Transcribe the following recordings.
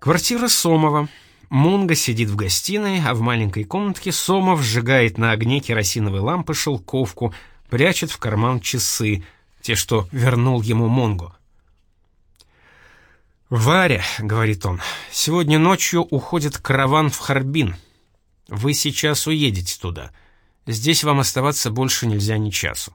Квартира Сомова. Мунга сидит в гостиной, а в маленькой комнатке Сомов сжигает на огне керосиновой лампы шелковку, прячет в карман часы, те, что вернул ему Мунго. «Варя», — говорит он, — «сегодня ночью уходит караван в Харбин. Вы сейчас уедете туда. Здесь вам оставаться больше нельзя ни часу».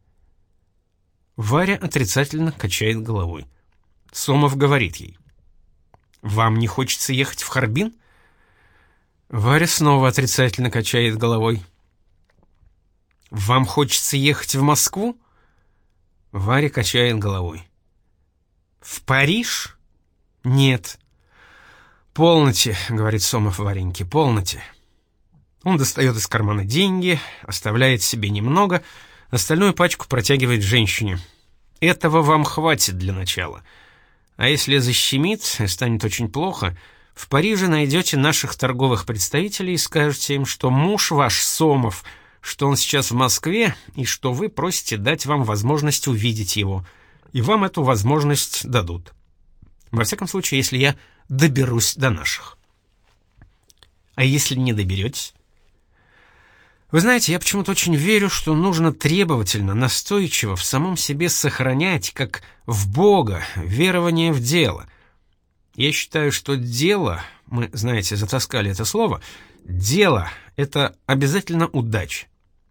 Варя отрицательно качает головой. Сомов говорит ей: «Вам не хочется ехать в Харбин?» Варя снова отрицательно качает головой. «Вам хочется ехать в Москву?» Варя качает головой. «В Париж?» «Нет». «Полноте», — говорит Сомов Вареньке, — «полноте». Он достает из кармана деньги, оставляет себе немного, остальную пачку протягивает женщине. «Этого вам хватит для начала. А если защемит и станет очень плохо, в Париже найдете наших торговых представителей и скажете им, что муж ваш Сомов, что он сейчас в Москве, и что вы просите дать вам возможность увидеть его. И вам эту возможность дадут. Во всяком случае, если я доберусь до наших. А если не доберетесь?» Вы знаете, я почему-то очень верю, что нужно требовательно, настойчиво в самом себе сохранять, как в Бога, верование в дело. Я считаю, что дело, мы, знаете, затаскали это слово, дело — это обязательно удача.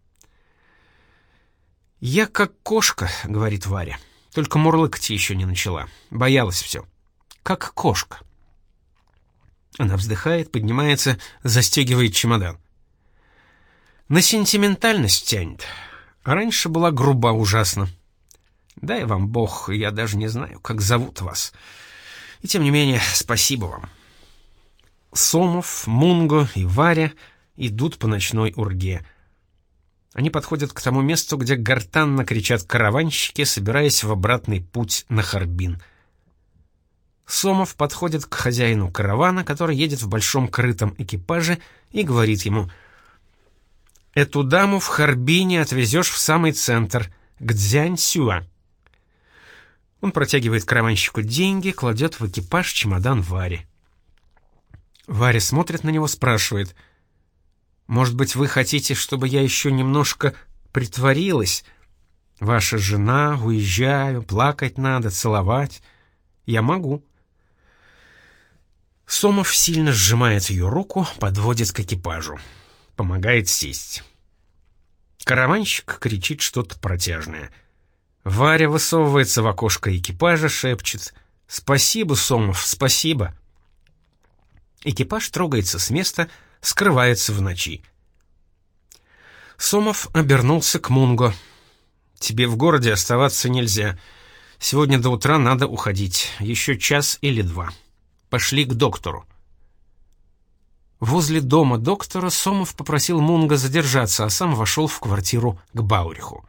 «Я как кошка», — говорит Варя, — «только мурлыкать еще не начала, боялась все. Как кошка». Она вздыхает, поднимается, застегивает чемодан. На сентиментальность тянет. А раньше была груба ужасно. Дай вам Бог, я даже не знаю, как зовут вас. И тем не менее, спасибо вам. Сомов, Мунго и Варя идут по ночной урге. Они подходят к тому месту, где гортанно кричат караванщики, собираясь в обратный путь на Харбин. Сомов подходит к хозяину каравана, который едет в большом крытом экипаже, и говорит ему: «Эту даму в Харбине отвезешь в самый центр, к Цзяньсюа». Он протягивает караванщику деньги, кладет в экипаж чемодан Варе. Варя смотрит на него, спрашивает: «Может быть, вы хотите, чтобы я еще немножко притворилась? Ваша жена, уезжаю, плакать надо, целовать. Я могу». Сомов сильно сжимает ее руку, подводит к экипажу. Помогает сесть. Караванщик кричит что-то протяжное. Варя высовывается в окошко экипажа, шепчет: «Спасибо, Сомов, спасибо». Экипаж трогается с места, скрывается в ночи. Сомов обернулся к Мунго. «Тебе в городе оставаться нельзя. Сегодня до утра надо уходить. Еще час или два. Пошли к доктору». Возле дома доктора Сомов попросил Мунга задержаться, а сам вошел в квартиру к Бауриху.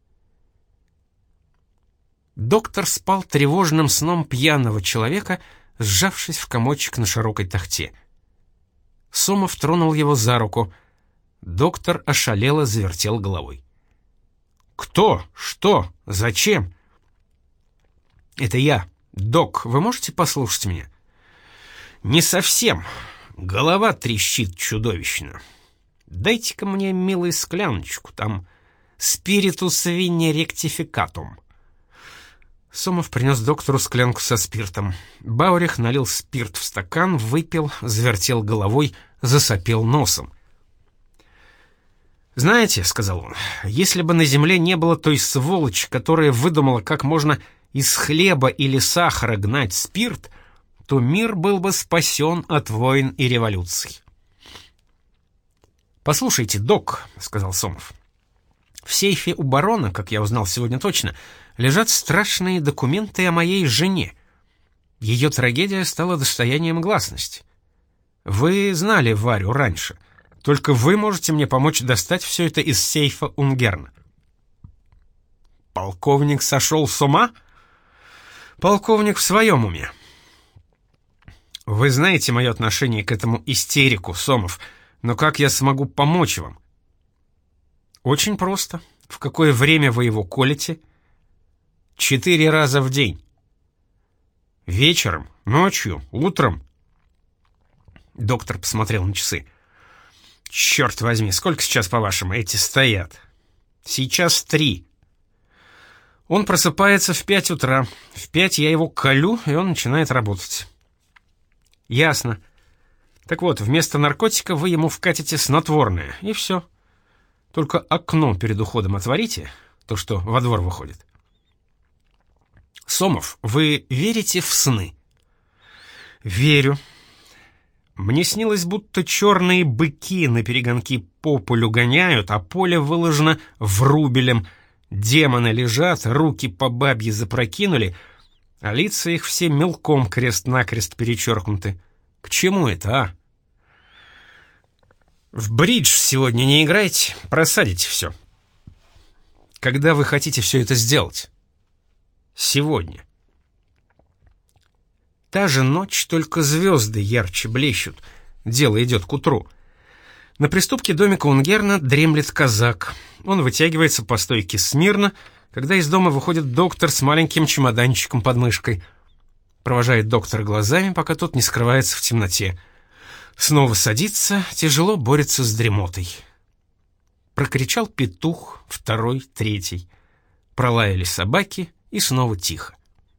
Доктор спал тревожным сном пьяного человека, сжавшись в комочек на широкой тахте. Сомов тронул его за руку. Доктор ошалело завертел головой. «Кто? Что? Зачем?» «Это я, док. Вы можете послушать меня?» «Не совсем. Голова трещит чудовищно. Дайте-ка мне, милый, скляночку, там спиритус вини ректификатум». Сомов принес доктору склянку со спиртом. Баурих налил спирт в стакан, выпил, завертел головой, засопел носом. «Знаете, — сказал он, — если бы на земле не было той сволочи, которая выдумала, как можно из хлеба или сахара гнать спирт, то мир был бы спасен от войн и революций». «Послушайте, док, — сказал Сомов, — в сейфе у барона, как я узнал сегодня точно, лежат страшные документы о моей жене. Ее трагедия стала достоянием гласности. Вы знали Варю раньше, только вы можете мне помочь достать все это из сейфа Унгерна». «Полковник сошел с ума?» «Полковник в своем уме. Вы знаете мое отношение к этому истерику, Сомов, но как я смогу помочь вам?» «Очень просто. В какое время вы его колете?» 4 раза в день. Вечером, ночью, утром. Доктор посмотрел на часы. «Черт возьми, сколько сейчас, по-вашему, эти стоят?» «Сейчас 3. Он просыпается в 5 утра. В 5 я его колю, и он начинает работать». «Ясно. Так вот, вместо наркотика вы ему вкатите снотворное, и все. Только окно перед уходом отворите, то, что во двор выходит». «Сомов, вы верите в сны?» «Верю. Мне снилось, будто черные быки на перегонки по полю гоняют, а поле выложено врубелем. Демоны лежат, руки по бабье запрокинули, а лица их все мелком крест-накрест перечеркнуты. К чему это, а?» «В бридж сегодня не играете, просадите все». «Когда вы хотите все это сделать?» «Сегодня». Та же ночь, только звезды ярче блещут. Дело идет к утру. На приступке домика Унгерна дремлет казак. Он вытягивается по стойке смирно, когда из дома выходит доктор с маленьким чемоданчиком под мышкой. Провожает доктора глазами, пока тот не скрывается в темноте. Снова садится, тяжело борется с дремотой. Прокричал петух, 2, 3. Пролаяли собаки, и снова тихо.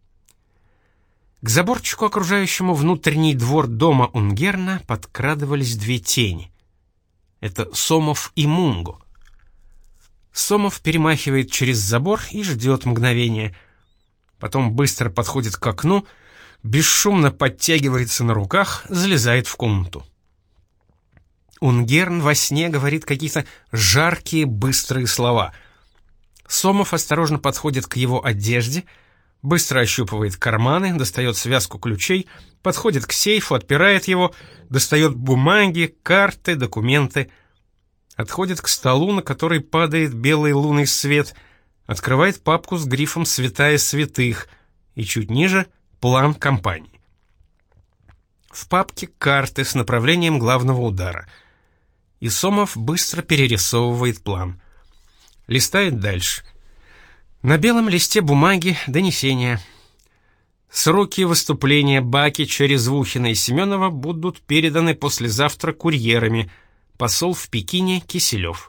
К заборчику, окружающему внутренний двор дома Унгерна, подкрадывались 2 тени. Это Сомов и Мунго. Сомов перемахивает через забор и ждет мгновения. Потом быстро подходит к окну, бесшумно подтягивается на руках, залезает в комнату. Унгерн во сне говорит какие-то жаркие, быстрые слова. Сомов осторожно подходит к его одежде, быстро ощупывает карманы, достает связку ключей, подходит к сейфу, отпирает его, достает бумаги, карты, документы, отходит к столу, на который падает белый лунный свет, открывает папку с грифом «Святая святых» и чуть ниже «План кампании». В папке карты с направлением главного удара. И Сомов быстро перерисовывает план. Листает дальше. На белом листе бумаги донесения. Сроки выступления Бакича, Резвухина и Семенова будут переданы послезавтра курьерами. Посол в Пекине Киселев.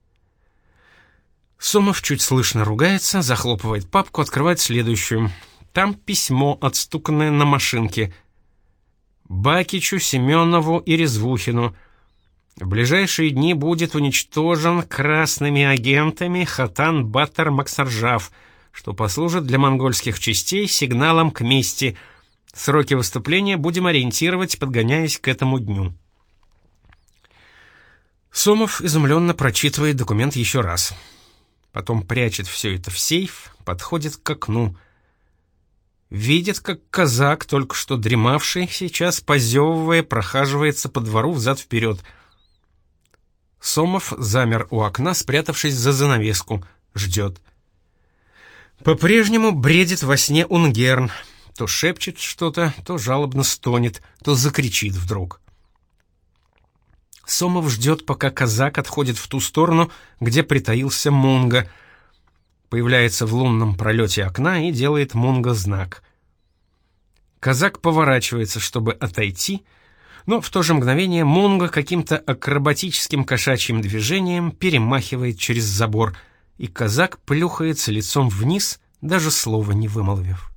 Сомов чуть слышно ругается, захлопывает папку, открывает следующую. Там письмо, отстуканное на машинке. Бакичу, Семенову и Резвухину. В ближайшие дни будет уничтожен красными агентами Хатан Батар Максаржав, что послужит для монгольских частей сигналом к мести. Сроки выступления будем ориентировать, подгоняясь к этому дню. Сомов изумленно прочитывает документ еще раз. Потом прячет все это в сейф, подходит к окну. Видит, как казак, только что дремавший, сейчас, позевывая, прохаживается по двору взад-вперед. Сомов замер у окна, спрятавшись за занавеску, ждет. По-прежнему бредит во сне Унгерн. То шепчет что-то, то жалобно стонет, то закричит вдруг. Сомов ждет, пока казак отходит в ту сторону, где притаился Мунго. Появляется в лунном пролете окна и делает Мунго знак. Казак поворачивается, чтобы отойти, но в то же мгновение Мунго каким-то акробатическим кошачьим движением перемахивает через забор, и казак плюхается лицом вниз, даже слова не вымолвив.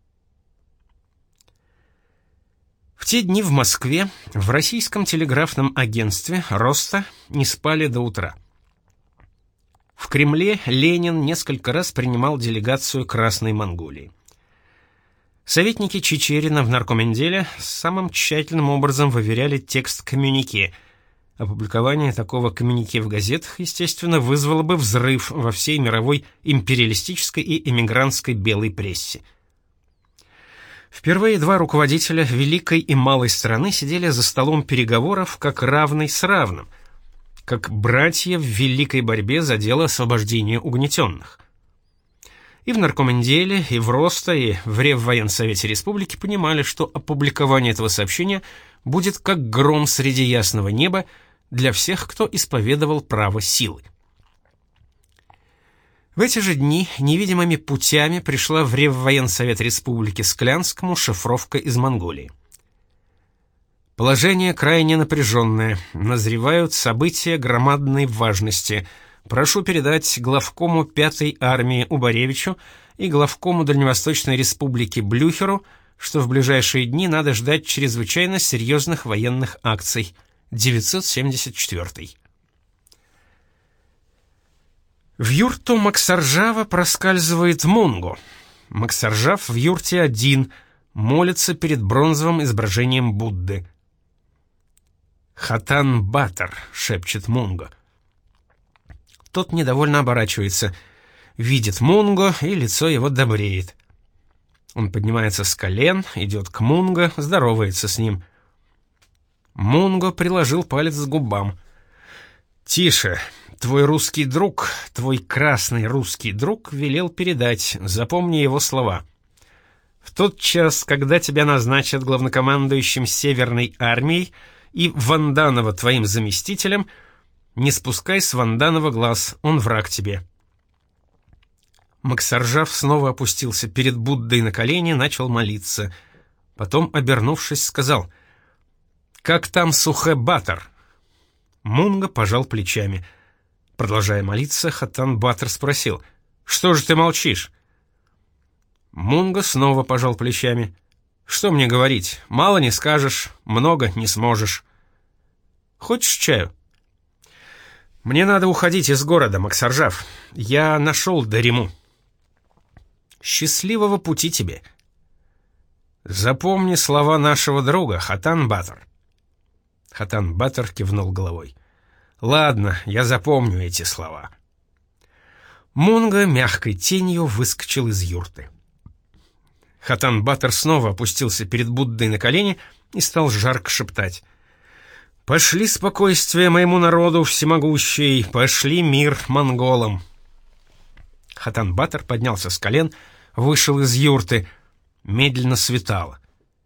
В те дни в Москве, в российском телеграфном агентстве «Роста» не спали до утра. В Кремле Ленин несколько раз принимал делегацию Красной Монголии. Советники Чичерина в наркоменделе самым тщательным образом выверяли текст коммюнике. Опубликование такого коммюнике в газетах, естественно, вызвало бы взрыв во всей мировой империалистической и эмигрантской белой прессе. Впервые 2 руководителя великой и малой страны сидели за столом переговоров как равный с равным, как братья в великой борьбе за дело освобождения угнетенных. И в наркоменделе, и в Роста, и в Реввоенсовете Республики понимали, что опубликование этого сообщения будет как гром среди ясного неба для всех, кто исповедовал право силы. В эти же дни невидимыми путями пришла в Реввоенсовет Республики Склянскому шифровка из Монголии. Положение крайне напряженное. Назревают события громадной важности. Прошу передать главкому 5-й армии Убаревичу и главкому Дальневосточной республики Блюхеру, что в ближайшие дни надо ждать чрезвычайно серьезных военных акций. 974. В юрту Максаржава проскальзывает Мунго. Максаржав в юрте один, молится перед бронзовым изображением Будды. «Хатан Батор», — шепчет Мунго. Тот недовольно оборачивается, видит Мунго, и лицо его добреет. Он поднимается с колен, идет к Мунго, здоровается с ним. Мунго приложил палец к губам. «Тише, твой русский друг, твой красный русский друг велел передать, запомни его слова. В тот час, когда тебя назначат главнокомандующим Северной армией и Ванданова твоим заместителем, не спускай с Ванданова глаз, он враг тебе». Максаржав снова опустился перед Буддой на колени, начал молиться. Потом, обернувшись, сказал: «Как там Сухэ Батор?» Мунго пожал плечами. Продолжая молиться, Хатан Батор спросил: «Что же ты молчишь?» Мунго снова пожал плечами. «Что мне говорить? Мало не скажешь, много не сможешь. Хочешь чаю?» «Мне надо уходить из города, Максаржав. Я нашел Дариму». «Счастливого пути тебе». «Запомни слова нашего друга, Хатан Батор». Хатан Батор кивнул головой. «Ладно, я запомню эти слова». Мунго мягкой тенью выскочил из юрты. Хатан Батор снова опустился перед Буддой на колени и стал жарко шептать: «Пошли спокойствие моему народу всемогущий, пошли мир монголам». Хатан Батор поднялся с колен, вышел из юрты. Медленно светало.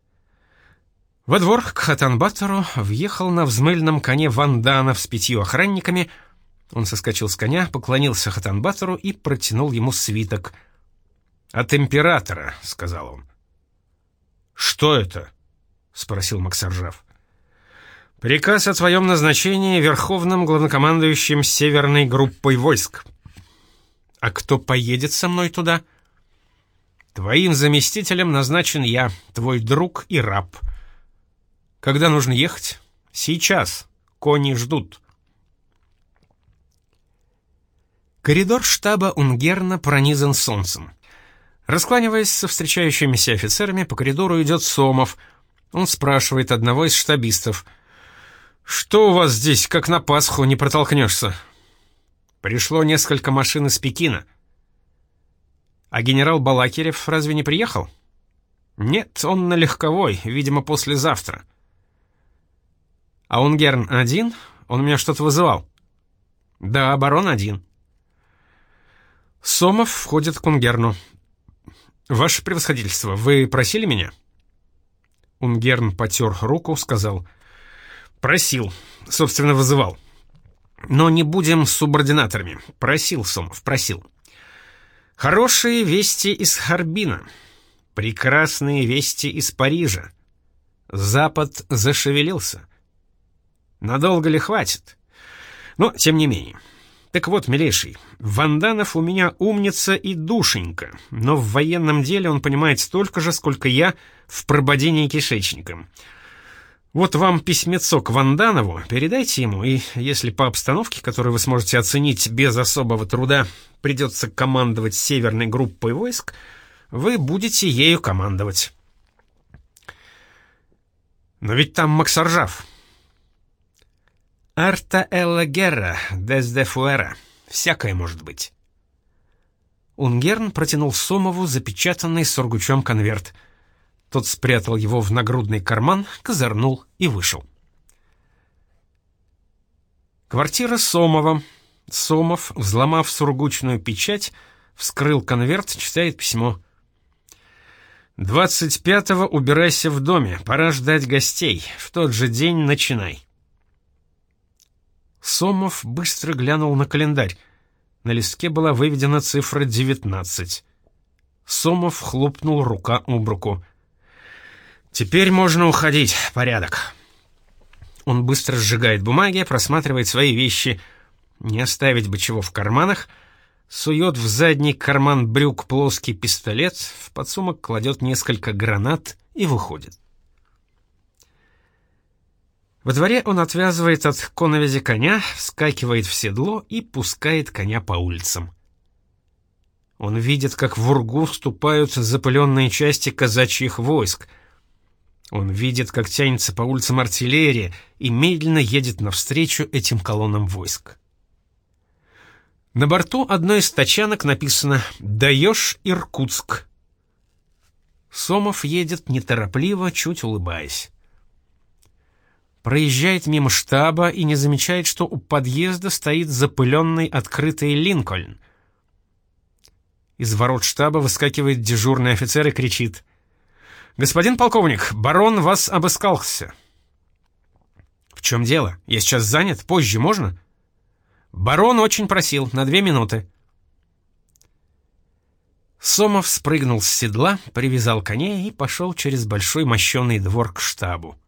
Во двор к Хатан Батору въехал на взмыльном коне Ванданов с 5 охранниками. Он соскочил с коня, поклонился Хатан Батору и протянул ему свиток. «От императора», — сказал он. «Что это?» — спросил Максаржав. «Приказ о твоем назначении верховным главнокомандующим Северной группой войск». «А кто поедет со мной туда?» «Твоим заместителем назначен я, твой друг и раб». «Когда нужно ехать?» «Сейчас. Кони ждут». Коридор штаба Унгерна пронизан солнцем. Раскланиваясь со встречающимися офицерами, по коридору идет Сомов. Он спрашивает одного из штабистов: «Что у вас здесь, как на Пасху, не протолкнешься?» «Пришло несколько машин из Пекина». «А генерал Балакирев разве не приехал?» «Нет, он на легковой, видимо, послезавтра». «А Унгерн один? Он меня что-то вызывал». «Да, барон один». Сомов входит к Унгерну. «Ваше превосходительство, вы просили меня?» Унгерн потер руку, сказал: «Просил, собственно, вызывал. Но не будем субординаторами. Просил, Сомов, просил. Хорошие вести из Харбина, прекрасные вести из Парижа. Запад зашевелился. Надолго ли хватит? Но, тем не менее. Так вот, милейший, Ванданов у меня умница и душенька, но в военном деле он понимает столько же, сколько я в прободении кишечником. Вот вам письмецо к Ванданову, передайте ему, и если по обстановке, которую вы сможете оценить без особого труда, придется командовать северной группой войск, вы будете ею командовать». «Но ведь там Максаржав». «Арта элла герра, дезде фуэра. Всякое может быть». Унгерн протянул Сомову запечатанный сургучом конверт. Тот спрятал его в нагрудный карман, козырнул и вышел. Квартира Сомова. Сомов, взломав сургучную печать, вскрыл конверт, читает письмо. 25-го убирайся в доме, пора ждать гостей. В тот же день начинай. Сомов быстро глянул на календарь. На листке была выведена цифра 19. Сомов хлопнул рука об руку. «Теперь можно уходить, порядок». Он быстро сжигает бумаги, просматривает свои вещи. Не оставить бы чего в карманах. Сует в задний карман брюк плоский пистолет, в подсумок кладет несколько гранат и выходит. Во дворе он отвязывает от коновязи коня, вскакивает в седло и пускает коня по улицам. Он видит, как в Ургу вступают запыленные части казачьих войск. Он видит, как тянется по улицам артиллерия и медленно едет навстречу этим колоннам войск. На борту одной из тачанок написано «Даешь, Иркутск». Сомов едет неторопливо, чуть улыбаясь. Проезжает мимо штаба и не замечает, что у подъезда стоит запыленный открытый Линкольн. Из ворот штаба выскакивает дежурный офицер и кричит: «Господин полковник, барон вас обыскался». «В чем дело? Я сейчас занят, позже можно?» «Барон очень просил, на 2 минуты». Сомов спрыгнул с седла, привязал коня и пошел через большой мощеный двор к штабу.